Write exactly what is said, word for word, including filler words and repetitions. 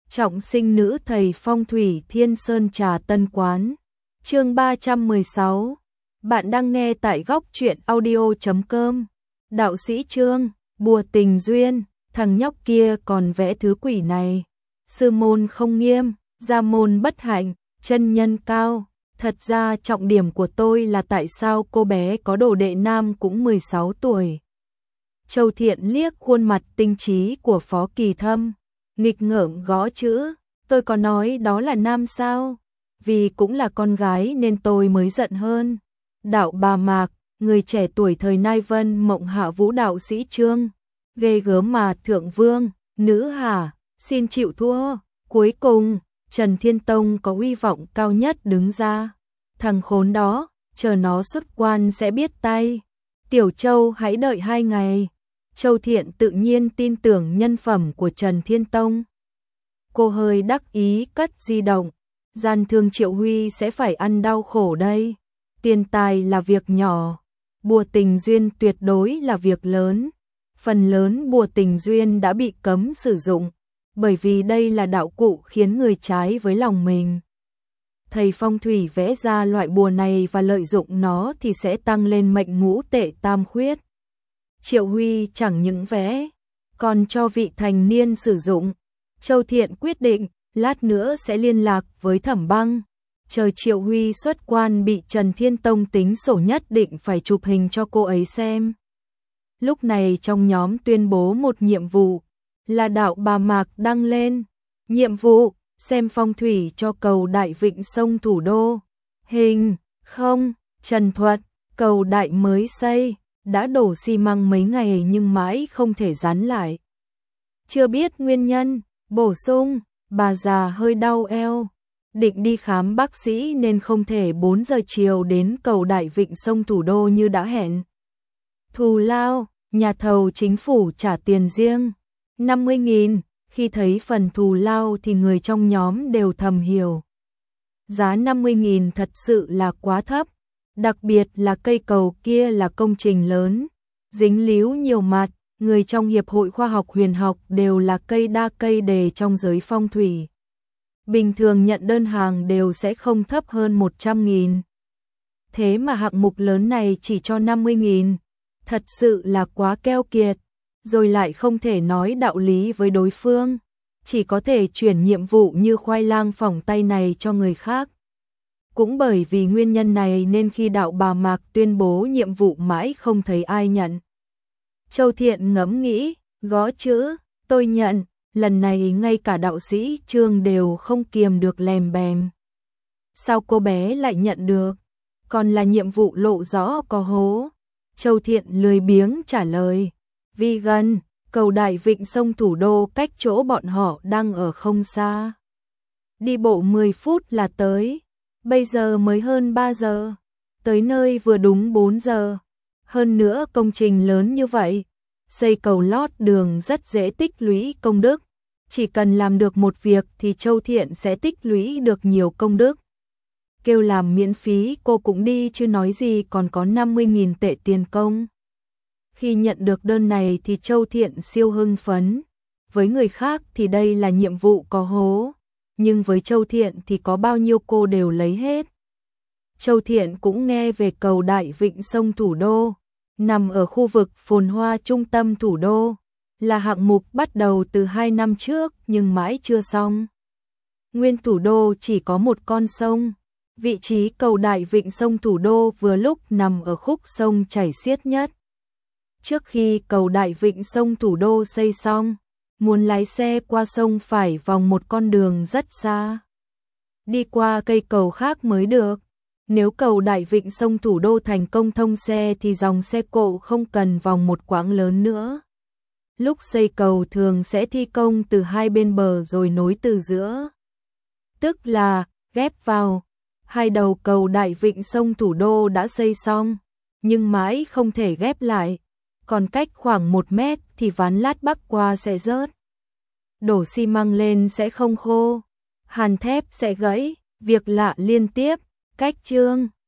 Trọng sinh nữ thầy phong thủy Thiên Sơn Trà Tân Quán. Chương ba trăm mười sáu. Bạn đang nghe tại góc truyện audio chấm com. Đạo sĩ Trương, bùa tình duyên, thằng nhóc kia còn vẽ thứ quỷ này. Sư môn không nghiêm, gia môn bất hạnh, chân nhân cao. Thật ra trọng điểm của tôi là tại sao cô bé có đồ đệ nam cũng mười sáu tuổi. Châu Thiện liếc khuôn mặt tinh trí của Phó Kỳ Thâm, nghịch ngợm gõ chữ, tôi có nói đó là nam sao? Vì cũng là con gái nên tôi mới giận hơn. Đạo Bà Mạc, người trẻ tuổi thời Nai Vân Mộng Hạ Vũ đạo sĩ Trương, ghê gớm mà thượng vương, nữ hả, xin chịu thua. Cuối cùng, Trần Thiên Tông có uy vọng cao nhất đứng ra. Thằng khốn đó, chờ nó xuất quan sẽ biết tay. Tiểu Châu hãy đợi hai ngày. Châu Thiện tự nhiên tin tưởng nhân phẩm của Trần Thiên Tông. Cô hơi đắc ý cất di động. Gian thương Triệu Huy sẽ phải ăn đau khổ đây. Tiền tài là việc nhỏ, bùa tình duyên tuyệt đối là việc lớn. Phần lớn bùa tình duyên đã bị cấm sử dụng, bởi vì đây là đạo cụ khiến người trái với lòng mình. Thầy phong thủy vẽ ra loại bùa này và lợi dụng nó thì sẽ tăng lên mệnh ngũ tệ tam khuyết. Triệu Huy chẳng những vẽ, còn cho vị thành niên sử dụng. Châu Thiện quyết định, lát nữa sẽ liên lạc với Thẩm Băng. Chờ Triệu Huy xuất quan bị Trần Thiên Tông tính sổ nhất định phải chụp hình cho cô ấy xem. Lúc này trong nhóm tuyên bố một nhiệm vụ, là Đạo Bà Mạc đăng lên. Nhiệm vụ, xem phong thủy cho cầu Đại Vịnh sông Thủ Đô. Hình, không, trần thuật, cầu Đại mới xây, đã đổ xi măng mấy ngày nhưng mãi không thể dán lại. Chưa biết nguyên nhân, bổ sung, bà già hơi đau eo, định đi khám bác sĩ nên không thể bốn giờ chiều đến cầu Đại Vịnh sông Thủ Đô như đã hẹn. Thù lao, nhà thầu chính phủ trả tiền riêng, năm mươi nghìn, khi thấy phần thù lao thì người trong nhóm đều thầm hiểu. Giá năm mươi nghìn thật sự là quá thấp, đặc biệt là cây cầu kia là công trình lớn, dính líu nhiều mặt, người trong Hiệp hội Khoa học Huyền học đều là cây đa cây đề trong giới phong thủy. Bình thường nhận đơn hàng đều sẽ không thấp hơn một trăm nghìn. Thế mà hạng mục lớn này chỉ cho năm mươi nghìn, thật sự là quá keo kiệt, rồi lại không thể nói đạo lý với đối phương, chỉ có thể chuyển nhiệm vụ như khoai lang phỏng tay này cho người khác. Cũng bởi vì nguyên nhân này nên khi Đạo Bà Mạc tuyên bố nhiệm vụ mãi không thấy ai nhận. Châu Thiện ngẫm nghĩ, gõ chữ, tôi nhận, lần này ngay cả đạo sĩ Trương đều không kiềm được lèm bèm. Sao cô bé lại nhận được? Còn là nhiệm vụ lộ rõ có hố. Châu Thiện lười biếng trả lời, vì gần, cầu Đại Vịnh sông Thủ Đô cách chỗ bọn họ đang ở không xa. Đi bộ mười phút là tới, bây giờ mới hơn ba giờ, tới nơi vừa đúng bốn giờ. Hơn nữa công trình lớn như vậy, xây cầu lót đường rất dễ tích lũy công đức. Chỉ cần làm được một việc thì Châu Thiện sẽ tích lũy được nhiều công đức. Kêu làm miễn phí cô cũng đi chứ nói gì còn có năm mươi nghìn tệ tiền công. Khi nhận được đơn này thì Châu Thiện siêu hưng phấn. Với người khác thì đây là nhiệm vụ có hố, nhưng với Châu Thiện thì có bao nhiêu cô đều lấy hết. Châu Thiện cũng nghe về cầu Đại Vịnh sông Thủ Đô, nằm ở khu vực phồn hoa trung tâm thủ đô, là hạng mục bắt đầu từ hai năm trước nhưng mãi chưa xong. Nguyên thủ đô chỉ có một con sông, vị trí cầu Đại Vịnh sông Thủ Đô vừa lúc nằm ở khúc sông chảy xiết nhất. Trước khi cầu Đại Vịnh sông Thủ Đô xây xong, muốn lái xe qua sông phải vòng một con đường rất xa, đi qua cây cầu khác mới được. Nếu cầu Đại Vịnh sông Thủ Đô thành công thông xe thì dòng xe cộ không cần vòng một quãng lớn nữa. Lúc xây cầu thường sẽ thi công từ hai bên bờ rồi nối từ giữa, tức là ghép vào. Hai đầu cầu Đại Vịnh sông Thủ Đô đã xây xong, nhưng mãi không thể ghép lại, còn cách khoảng một mét thì ván lát bắc qua sẽ rớt. Đổ xi măng lên sẽ không khô, hàn thép sẽ gãy, việc lạ liên tiếp. Cách chương